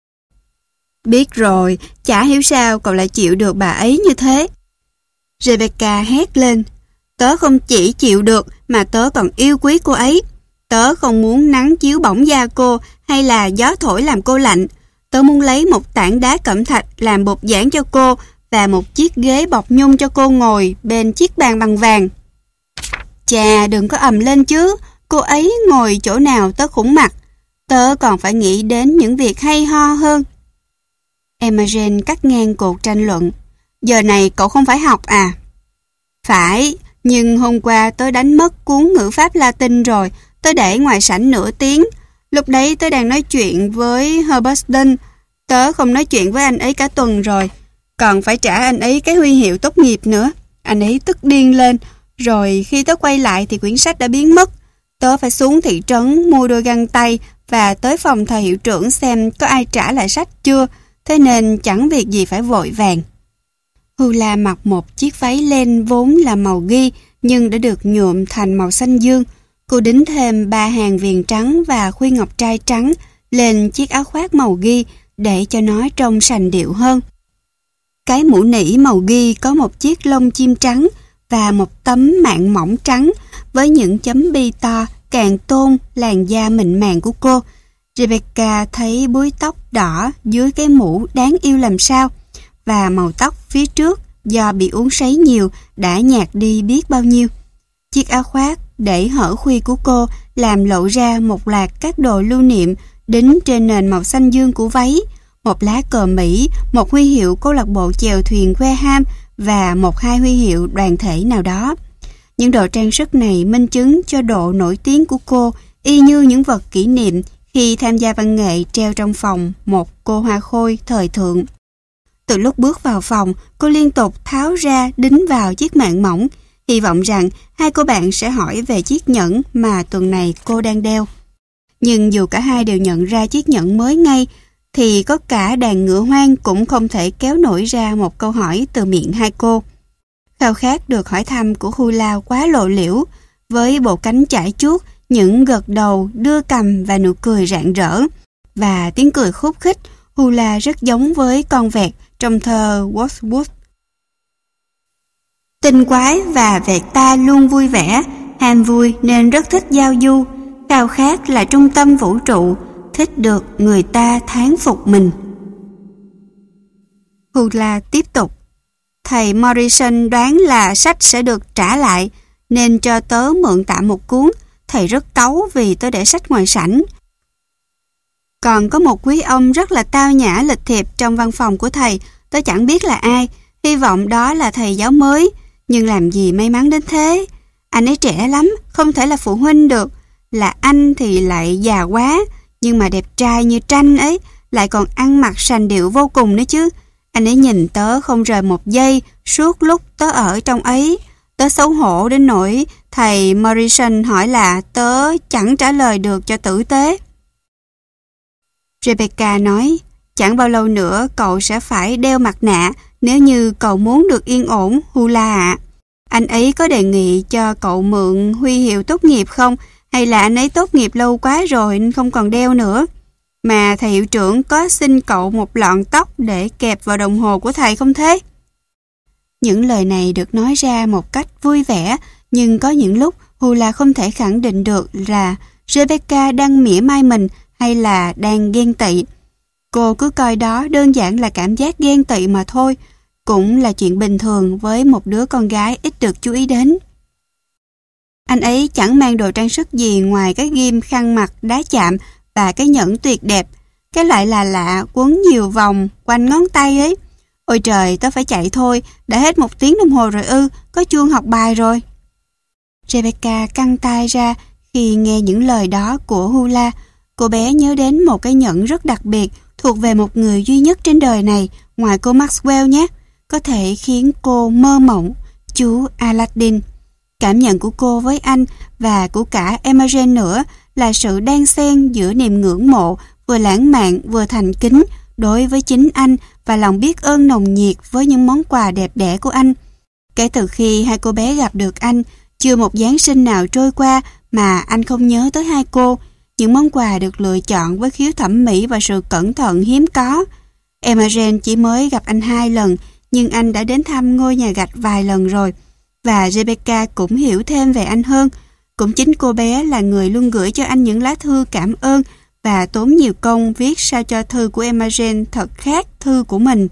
Biết rồi, chả hiểu sao cậu lại chịu được bà ấy như thế. Rebecca hét lên. Tớ không chỉ chịu được mà tớ còn yêu quý cô ấy. Tớ không muốn nắng chiếu bỏng da cô hay là gió thổi làm cô lạnh. Tớ muốn lấy một tảng đá cẩm thạch làm bục giảng cho cô và một chiếc ghế bọc nhung cho cô ngồi bên chiếc bàn bằng vàng. Chà, đừng có ầm lên chứ. Cô ấy ngồi chỗ nào tớ khủng mặt. Tớ còn phải nghĩ đến những việc hay ho hơn. Imogen cắt ngang cuộc tranh luận. Giờ này cậu không phải học à? Phải, nhưng hôm qua tớ đánh mất cuốn ngữ pháp Latin rồi. Tớ để ngoài sảnh nửa tiếng. Lúc đấy tớ đang nói chuyện với Hubbardston. Tớ không nói chuyện với anh ấy cả tuần rồi. Còn phải trả anh ấy cái huy hiệu tốt nghiệp nữa. Anh ấy tức điên lên. Rồi khi tớ quay lại thì quyển sách đã biến mất. Tớ phải xuống thị trấn mua đôi găng tay và tới phòng thầy hiệu trưởng xem có ai trả lại sách chưa. Thế nên chẳng việc gì phải vội vàng. Hula mặc một chiếc váy len vốn là màu ghi nhưng đã được nhuộm thành màu xanh dương. Cô đính thêm ba hàng viền trắng và khuy ngọc trai trắng lên chiếc áo khoác màu ghi để cho nó trông sành điệu hơn. Cái mũ nỉ màu ghi có một chiếc lông chim trắng và một tấm mạng mỏng trắng với những chấm bi to càng tôn làn da mịn màng của cô. Rebecca thấy búi tóc đỏ dưới cái mũ đáng yêu làm sao, và màu tóc phía trước do bị uống sấy nhiều đã nhạt đi biết bao nhiêu. Chiếc áo khoác để hở khuy của cô làm lộ ra một loạt các đồ lưu niệm đính trên nền màu xanh dương của váy, một lá cờ Mỹ, một huy hiệu câu lạc bộ chèo thuyền Wareham và một hai huy hiệu đoàn thể nào đó. Những đồ trang sức này minh chứng cho độ nổi tiếng của cô, y như những vật kỷ niệm khi tham gia văn nghệ treo trong phòng một cô hoa khôi thời thượng. Từ lúc bước vào phòng, cô liên tục tháo ra đính vào chiếc mạng mỏng, hy vọng rằng hai cô bạn sẽ hỏi về chiếc nhẫn mà tuần này cô đang đeo. Nhưng dù cả hai đều nhận ra chiếc nhẫn mới ngay, thì có cả đàn ngựa hoang cũng không thể kéo nổi ra một câu hỏi từ miệng hai cô. Khao khát được hỏi thăm của Hula quá lộ liễu, với bộ cánh chải chuốt, những gật đầu, đưa cằm và nụ cười rạng rỡ. Và tiếng cười khúc khích, Hula rất giống với con vẹt trong thơ Wordsworth. Tinh quái và vẹt ta luôn vui vẻ, ham vui nên rất thích giao du, khao khát là trung tâm vũ trụ, thích được người ta thán phục mình. Hula tiếp tục. Thầy Morrison đoán là sách sẽ được trả lại, nên cho tớ mượn tạm một cuốn. Thầy rất cáu vì tớ để sách ngoài sảnh. Còn có một quý ông rất là tao nhã lịch thiệp trong văn phòng của thầy, tớ chẳng biết là ai, hy vọng đó là thầy giáo mới, nhưng làm gì may mắn đến thế. Anh ấy trẻ lắm, không thể là phụ huynh được, là anh thì lại già quá, nhưng mà đẹp trai như tranh ấy, lại còn ăn mặc sành điệu vô cùng nữa chứ. Anh ấy nhìn tớ không rời một giây suốt lúc tớ ở trong ấy. Tớ xấu hổ đến nỗi thầy Morrison hỏi là tớ chẳng trả lời được cho tử tế. Rebecca nói, chẳng bao lâu nữa cậu sẽ phải đeo mặt nạ nếu như cậu muốn được yên ổn, Hula ạ. Anh ấy có đề nghị cho cậu mượn huy hiệu tốt nghiệp không? Hay là anh ấy tốt nghiệp lâu quá rồi nên không còn đeo nữa? Mà thầy hiệu trưởng có xin cậu một lọn tóc để kẹp vào đồng hồ của thầy không thế? Những lời này được nói ra một cách vui vẻ, nhưng có những lúc Hula không thể khẳng định được là Rebecca đang mỉa mai mình hay là đang ghen tị. Cô cứ coi đó đơn giản là cảm giác ghen tị mà thôi, cũng là chuyện bình thường với một đứa con gái ít được chú ý đến. Anh ấy chẳng mang đồ trang sức gì ngoài cái ghim khăn mặt đá chạm và cái nhẫn tuyệt đẹp. Cái loại là lạ quấn nhiều vòng quanh ngón tay ấy. Ôi trời, tớ phải chạy thôi, đã hết một tiếng đồng hồ rồi ư, có chuông học bài rồi. Rebecca căng tai ra khi nghe những lời đó của Hula. Cô bé nhớ đến một cái nhẫn rất đặc biệt thuộc về một người duy nhất trên đời này ngoài cô Maxwell nhé. Có thể khiến cô mơ mộng, chú Aladdin. Cảm nhận của cô với anh và của cả Emma Jane nữa là sự đan xen giữa niềm ngưỡng mộ vừa lãng mạn vừa thành kính đối với chính anh và lòng biết ơn nồng nhiệt với những món quà đẹp đẽ của anh. Kể từ khi hai cô bé gặp được anh, chưa một Giáng sinh nào trôi qua mà anh không nhớ tới hai cô. Những món quà được lựa chọn với khiếu thẩm mỹ và sự cẩn thận hiếm có. Emma Jane chỉ mới gặp anh hai lần, nhưng anh đã đến thăm ngôi nhà gạch vài lần rồi. Và Rebecca cũng hiểu thêm về anh hơn. Cũng chính cô bé là người luôn gửi cho anh những lá thư cảm ơn và tốn nhiều công viết sao cho thư của Emma Jane thật khác thư của mình.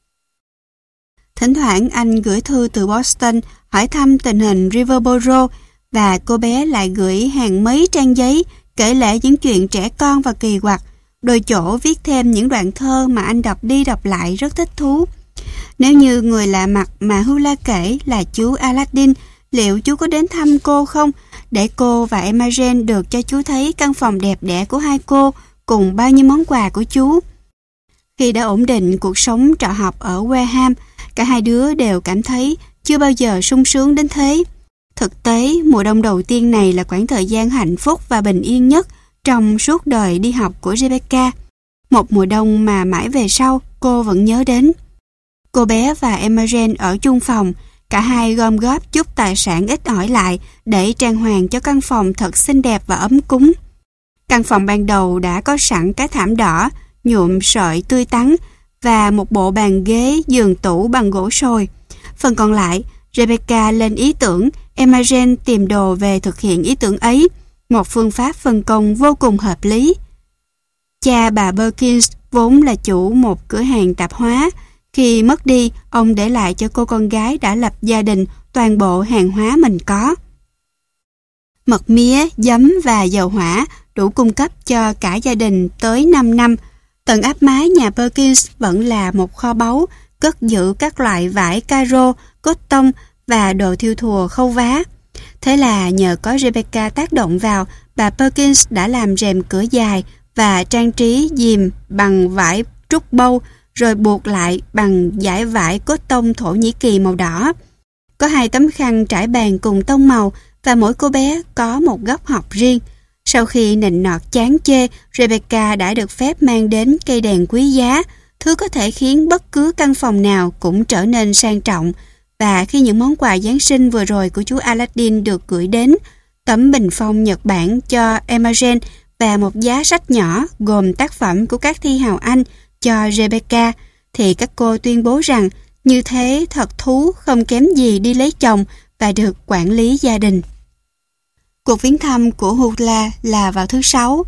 Thỉnh thoảng anh gửi thư từ Boston hỏi thăm tình hình Riverboro và cô bé lại gửi hàng mấy trang giấy kể lể những chuyện trẻ con và kỳ quặc, đôi chỗ viết thêm những đoạn thơ mà anh đọc đi đọc lại rất thích thú. Nếu như người lạ mặt mà Hula kể là chú Aladdin, liệu chú có đến thăm cô không? Để cô và Emma Jane được cho chú thấy căn phòng đẹp đẽ của hai cô cùng bao nhiêu món quà của chú. Khi đã ổn định cuộc sống trọ học ở Wareham, cả hai đứa đều cảm thấy chưa bao giờ sung sướng đến thế. Thực tế, mùa đông đầu tiên này là khoảng thời gian hạnh phúc và bình yên nhất trong suốt đời đi học của Rebecca. Một mùa đông mà mãi về sau cô vẫn nhớ đến. Cô bé và Emma Jane ở chung phòng, cả hai gom góp chút tài sản ít ỏi lại để trang hoàng cho căn phòng thật xinh đẹp và ấm cúng. Căn phòng ban đầu đã có sẵn cái thảm đỏ, nhuộm sợi tươi tắn và một bộ bàn ghế giường tủ bằng gỗ sồi. Phần còn lại, Rebecca lên ý tưởng, Emma Jane tìm đồ về thực hiện ý tưởng ấy, một phương pháp phân công vô cùng hợp lý. Cha bà Perkins vốn là chủ một cửa hàng tạp hóa. Khi mất đi, ông để lại cho cô con gái đã lập gia đình toàn bộ hàng hóa mình có. Mật mía, giấm và dầu hỏa đủ cung cấp cho cả gia đình tới năm năm. Tầng áp mái nhà Perkins vẫn là một kho báu, cất giữ các loại vải caro, cotton và đồ thiêu thùa khâu vá. Thế là nhờ có Rebecca tác động vào, bà Perkins đã làm rèm cửa dài và trang trí dìm bằng vải trúc bâu, rồi buộc lại bằng dải vải cotton Thổ Nhĩ Kỳ màu đỏ. Có hai tấm khăn trải bàn cùng tông màu và mỗi cô bé có một góc học riêng. Sau khi nịnh nọt chán chê, Rebecca đã được phép mang đến cây đèn quý giá, thứ có thể khiến bất cứ căn phòng nào cũng trở nên sang trọng. Và khi những món quà Giáng sinh vừa rồi của chú Aladdin được gửi đến, tấm bình phong Nhật Bản cho Emma Jane và một giá sách nhỏ gồm tác phẩm của các thi hào Anh cho Rebecca, thì các cô tuyên bố rằng như thế thật thú không kém gì đi lấy chồng và được quản lý gia đình. Cuộc viếng thăm của Hula là vào thứ Sáu,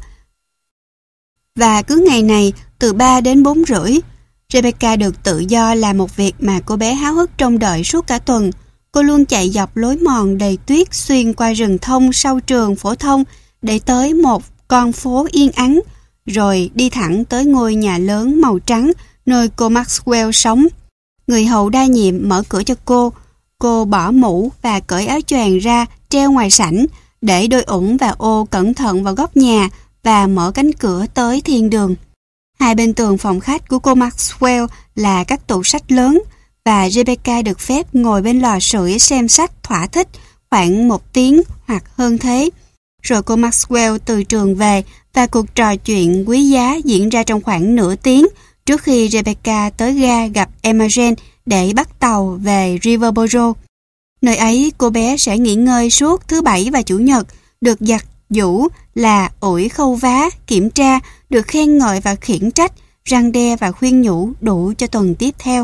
và cứ ngày này từ ba đến bốn rưỡi, Rebecca được tự do làm một việc mà cô bé háo hức trông đợi suốt cả tuần. Cô luôn chạy dọc lối mòn đầy tuyết xuyên qua rừng thông sau trường phổ thông để tới một con phố yên ắng, rồi đi thẳng tới ngôi nhà lớn màu trắng nơi cô Maxwell sống. Người hầu đa nhiệm mở cửa cho cô. Cô bỏ mũ và cởi áo choàng ra treo ngoài sảnh, để đôi ủng và ô cẩn thận vào góc nhà và mở cánh cửa tới thiên đường. Hai bên tường phòng khách của cô Maxwell là các tủ sách lớn, và Rebecca được phép ngồi bên lò sưởi xem sách thỏa thích khoảng một tiếng hoặc hơn thế. Rồi cô Maxwell từ trường về và cuộc trò chuyện quý giá diễn ra trong khoảng nửa tiếng trước khi Rebecca tới ga gặp Emma Jane để bắt tàu về Riverboro. Nơi ấy cô bé sẽ nghỉ ngơi suốt thứ Bảy và Chủ nhật, được giặt giũ, là ủi khâu vá, kiểm tra, được khen ngợi và khiển trách, răn đe và khuyên nhủ đủ cho tuần tiếp theo.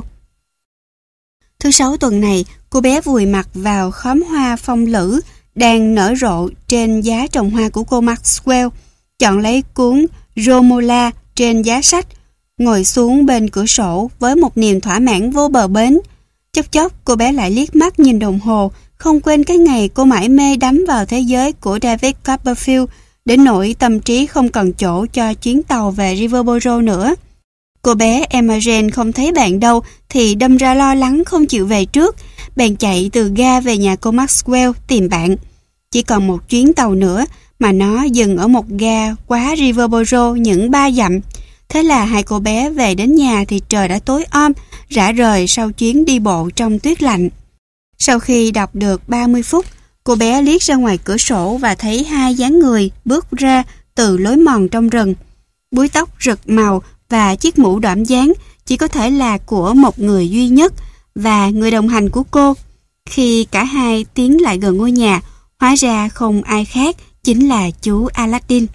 Thứ Sáu tuần này, cô bé vùi mặt vào khóm hoa phong lữ đang nở rộ trên giá trồng hoa của cô Maxwell, chọn lấy cuốn Romola trên giá sách, ngồi xuống bên cửa sổ với một niềm thỏa mãn vô bờ bến. Chốc chốc cô bé lại liếc mắt nhìn đồng hồ, không quên cái ngày cô mải mê đắm vào thế giới của David Copperfield đến nỗi tâm trí không còn chỗ cho chuyến tàu về Riverboro nữa. Cô bé Emma Jane không thấy bạn đâu thì đâm ra lo lắng không chịu về trước, bèn chạy từ ga về nhà cô Maxwell tìm bạn. Chỉ còn một chuyến tàu nữa mà nó dừng ở một ga quá Riverboro những ba dặm. Thế là hai cô bé về đến nhà thì trời đã tối om, rã rời sau chuyến đi bộ trong tuyết lạnh. Sau khi đọc được ba mươi phút, cô bé liếc ra ngoài cửa sổ và thấy hai dáng người bước ra từ lối mòn trong rừng. Búi tóc rực màu và chiếc mũ đỏm dáng chỉ có thể là của một người duy nhất và người đồng hành của cô. Khi cả hai tiến lại gần ngôi nhà, hóa ra không ai khác chính là chú Aladdin.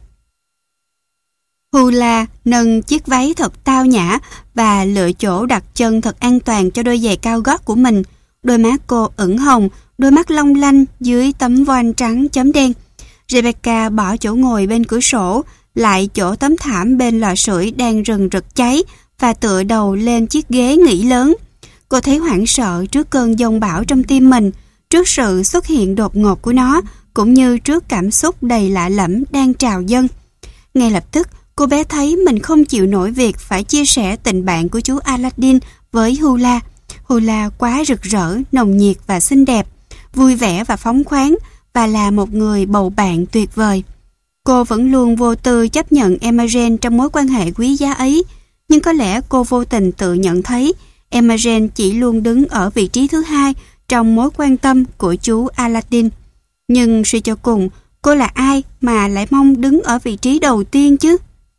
Hula nâng chiếc váy thật tao nhã và lựa chỗ đặt chân thật an toàn cho đôi giày cao gót của mình. Đôi má cô ửng hồng, đôi mắt long lanh dưới tấm voan trắng chấm đen. Rebecca bỏ chỗ ngồi bên cửa sổ, lại chỗ tấm thảm bên lò sưởi đang rừng rực cháy và tựa đầu lên chiếc ghế nghỉ lớn. Cô thấy hoảng sợ trước cơn giông bão trong tim mình, trước sự xuất hiện đột ngột của nó, cũng như trước cảm xúc đầy lạ lẫm đang trào dâng. Ngay lập tức, cô bé thấy mình không chịu nổi việc phải chia sẻ tình bạn của chú Aladdin với Hula. Hula quá rực rỡ, nồng nhiệt và xinh đẹp, vui vẻ và phóng khoáng, và là một người bầu bạn tuyệt vời. Cô vẫn luôn vô tư chấp nhận Emma Jane trong mối quan hệ quý giá ấy, nhưng có lẽ cô vô tình tự nhận thấy Emma Jane chỉ luôn đứng ở vị trí thứ hai trong mối quan tâm của chú Aladdin. Nhưng suy cho cùng, cô là ai mà lại mong đứng ở vị trí đầu tiên chứ?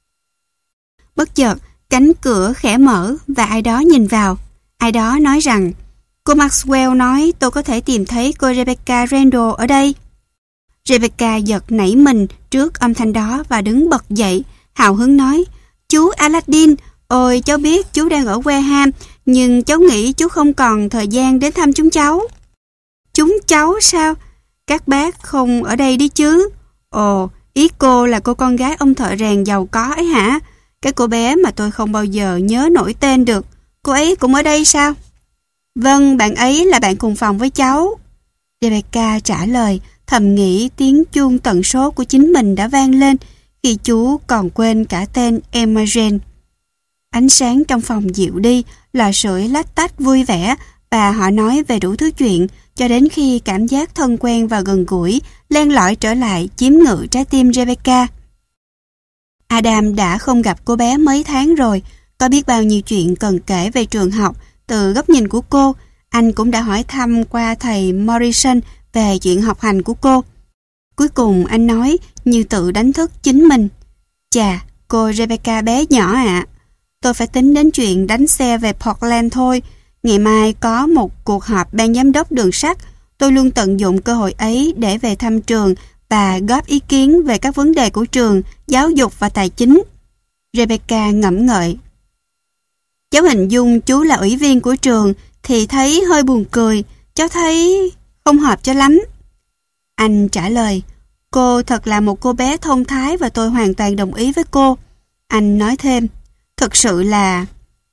Bất chợt, cánh cửa khẽ mở và ai đó nhìn vào. Ai đó nói rằng, cô Maxwell nói tôi có thể tìm thấy cô Rebecca Randall ở đây. Rebecca giật nảy mình trước âm thanh đó và đứng bật dậy, hào hứng nói, chú Aladdin, ôi cháu biết chú đang ở Wareham, nhưng cháu nghĩ chú không còn thời gian đến thăm chúng cháu. Chúng cháu sao? Các bác không ở đây đi chứ? Ồ, ý cô là cô con gái ông thợ rèn giàu có ấy hả? Cái cô bé mà tôi không bao giờ nhớ nổi tên được. Cô ấy cũng ở đây sao? Vâng, bạn ấy là bạn cùng phòng với cháu. Rebecca trả lời, thầm nghĩ tiếng chuông tần số của chính mình đã vang lên khi chú còn quên cả tên Emma Jane. Ánh sáng trong phòng dịu đi, lò sưởi lách tách vui vẻ và họ nói về đủ thứ chuyện cho đến khi cảm giác thân quen và gần gũi len lỏi trở lại chiếm ngự trái tim Rebecca. Adam đã không gặp cô bé mấy tháng rồi, có biết bao nhiêu chuyện cần kể về trường học từ góc nhìn của cô. Anh cũng đã hỏi thăm qua thầy Morrison về chuyện học hành của cô. Cuối cùng anh nói như tự đánh thức chính mình. Chà, cô Rebecca bé nhỏ ạ. Tôi phải tính đến chuyện đánh xe về Portland thôi. Ngày mai có một cuộc họp ban giám đốc đường sắt. Tôi luôn tận dụng cơ hội ấy để về thăm trường và góp ý kiến về các vấn đề của trường, giáo dục và tài chính. Rebecca ngẫm ngợi. Cháu hình dung chú là ủy viên của trường thì thấy hơi buồn cười. Cháu thấy không hợp cho lắm. Anh trả lời, cô thật là một cô bé thông thái và tôi hoàn toàn đồng ý với cô. Anh nói thêm, thực sự là...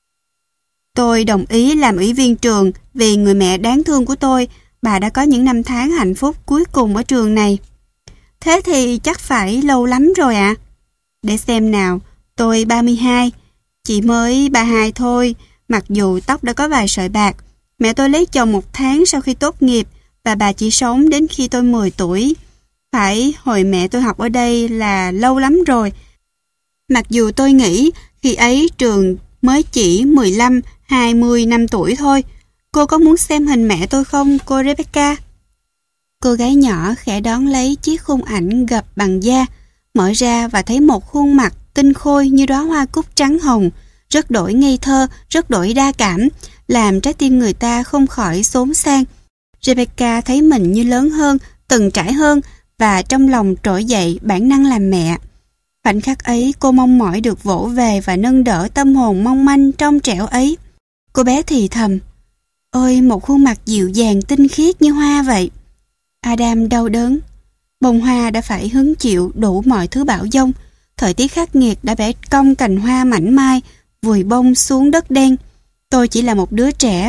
Tôi đồng ý làm ủy viên trường vì người mẹ đáng thương của tôi, bà đã có những năm tháng hạnh phúc cuối cùng ở trường này. Thế thì chắc phải lâu lắm rồi ạ. À? Để xem nào, tôi ba mươi hai, chị mới ba mươi hai thôi, mặc dù tóc đã có vài sợi bạc. Mẹ tôi lấy chồng một tháng sau khi tốt nghiệp và bà chỉ sống đến khi tôi mười tuổi. Phải hồi mẹ tôi học ở đây là lâu lắm rồi. Mặc dù tôi nghĩ khi ấy trường mới chỉ mười lăm hai mươi năm tuổi thôi. Cô có muốn xem hình mẹ tôi không, cô Rebecca? Cô gái nhỏ khẽ đón lấy chiếc khung ảnh gập bằng da, mở ra và thấy một khuôn mặt tinh khôi như đóa hoa cúc trắng hồng, rất đổi ngây thơ, rất đổi đa cảm, làm trái tim người ta không khỏi xốn sang. Rebecca thấy mình như lớn hơn, từng trải hơn và trong lòng trỗi dậy bản năng làm mẹ. Khoảnh khắc ấy cô mong mỏi được vỗ về và nâng đỡ tâm hồn mong manh trong trẻo ấy. Cô bé thì thầm, ôi một khuôn mặt dịu dàng tinh khiết như hoa vậy. Adam đau đớn. Bông hoa đã phải hứng chịu đủ mọi thứ bão giông. Thời tiết khắc nghiệt đã bẻ cong cành hoa mảnh mai, vùi bông xuống đất đen. Tôi chỉ là một đứa trẻ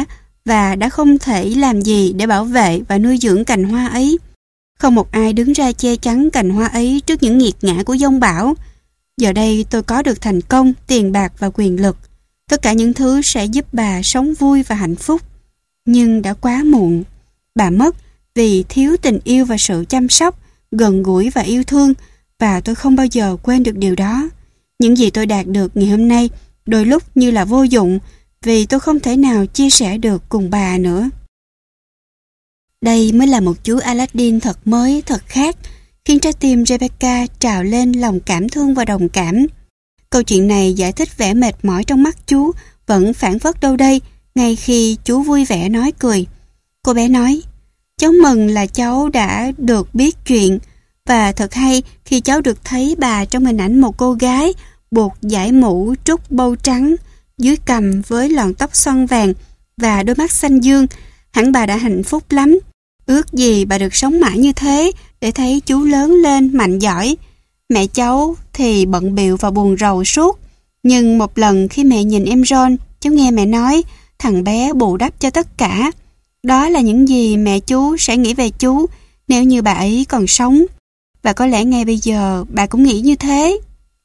và đã không thể làm gì để bảo vệ và nuôi dưỡng cành hoa ấy. Không một ai đứng ra che chắn cành hoa ấy trước những nghiệt ngã của giông bão. Giờ đây tôi có được thành công, tiền bạc và quyền lực. Tất cả những thứ sẽ giúp bà sống vui và hạnh phúc. Nhưng đã quá muộn. Bà mất vì thiếu tình yêu và sự chăm sóc, gần gũi và yêu thương, và tôi không bao giờ quên được điều đó. Những gì tôi đạt được ngày hôm nay đôi lúc như là vô dụng, vì tôi không thể nào chia sẻ được cùng bà nữa. Đây mới là một chú Aladdin thật mới, thật khác, khiến trái tim Rebecca trào lên lòng cảm thương và đồng cảm. Câu chuyện này giải thích vẻ mệt mỏi trong mắt chú vẫn phảng phất đâu đây, ngay khi chú vui vẻ nói cười. Cô bé nói, cháu mừng là cháu đã được biết chuyện, và thật hay khi cháu được thấy bà trong hình ảnh một cô gái buộc dải mũ trúc bâu trắng dưới cằm với lọn tóc xoăn vàng và đôi mắt xanh dương. Hẳn bà đã hạnh phúc lắm. Ước gì bà được sống mãi như thế để thấy chú lớn lên mạnh giỏi. Mẹ cháu thì bận bịu và buồn rầu suốt. Nhưng một lần khi mẹ nhìn em John, cháu nghe mẹ nói thằng bé bù đắp cho tất cả. Đó là những gì mẹ chú sẽ nghĩ về chú nếu như bà ấy còn sống. Và có lẽ ngay bây giờ bà cũng nghĩ như thế.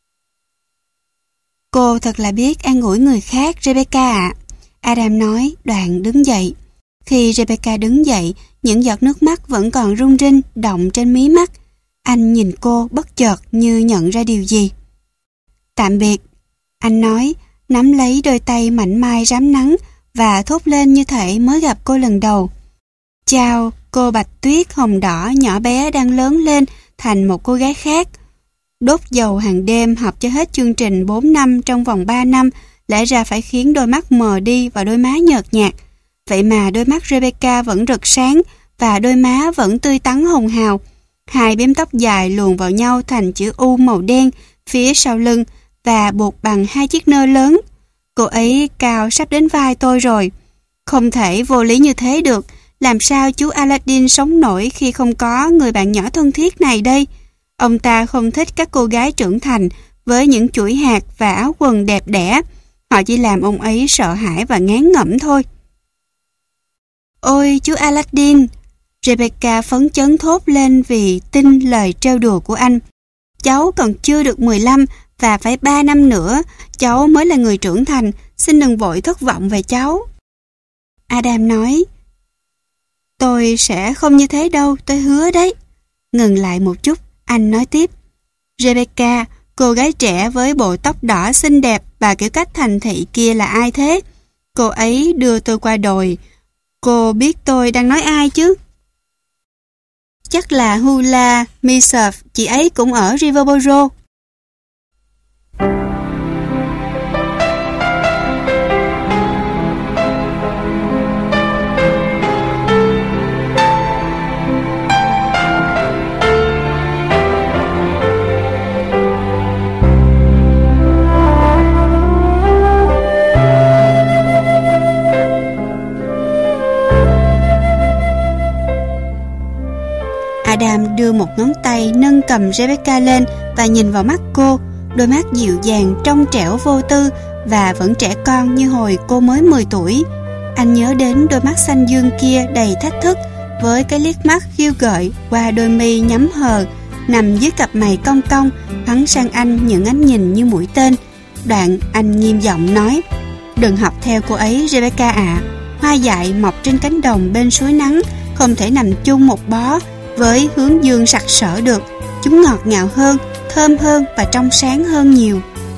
Cô thật là biết an ủi người khác, Rebecca ạ. Adam nói, đoạn đứng dậy. Khi Rebecca đứng dậy, những giọt nước mắt vẫn còn rung rinh, động trên mí mắt. Anh nhìn cô bất chợt như nhận ra điều gì. Tạm biệt, anh nói, nắm lấy đôi tay mảnh mai rám nắng và thốt lên như thể mới gặp cô lần đầu. Chào, cô Bạch Tuyết hồng đỏ nhỏ bé đang lớn lên thành một cô gái khác. Đốt dầu hàng đêm học cho hết chương trình bốn năm trong vòng ba năm lẽ ra phải khiến đôi mắt mờ đi và đôi má nhợt nhạt. Vậy mà đôi mắt Rebecca vẫn rực sáng và đôi má vẫn tươi tắn hồng hào. Hai bím tóc dài luồn vào nhau thành chữ U màu đen phía sau lưng và buộc bằng hai chiếc nơ lớn. Cô ấy cao sắp đến vai tôi rồi. Không thể vô lý như thế được. Làm sao chú Aladdin sống nổi khi không có người bạn nhỏ thân thiết này đây? Ông ta không thích các cô gái trưởng thành với những chuỗi hạt và áo quần đẹp đẽ. Họ chỉ làm ông ấy sợ hãi và ngán ngẩm thôi. Ôi chú Aladdin! Rebecca phấn chấn thốt lên vì tin lời trêu đùa của anh. Cháu còn chưa được mười lăm và phải ba năm nữa cháu mới là người trưởng thành. Xin đừng vội thất vọng về cháu. Adam nói, tôi sẽ không như thế đâu, tôi hứa đấy. Ngừng lại một chút, anh nói tiếp. Rebecca, cô gái trẻ với bộ tóc đỏ xinh đẹp và kiểu cách thành thị kia là ai thế? Cô ấy đưa tôi qua đồi. Cô biết tôi đang nói ai chứ? Chắc là Hula Misaf, chị ấy cũng ở Riverboro. Adam đưa một ngón tay nâng cầm Rebecca lên và nhìn vào mắt cô, đôi mắt dịu dàng, trong trẻo vô tư và vẫn trẻ con như hồi cô mới mười tuổi. Anh nhớ đến đôi mắt xanh dương kia đầy thách thức với cái liếc mắt khiêu gợi qua đôi mi nhắm hờ nằm dưới cặp mày cong cong, bắn sang anh những ánh nhìn như mũi tên. Đoạn anh nghiêm giọng nói, đừng học theo cô ấy Rebecca ạ. À. Hoa dại mọc trên cánh đồng bên suối nắng không thể nằm chung một bó với hướng dương sặc sỡ được. Chúng ngọt ngào hơn, thơm hơn và trong sáng hơn nhiều.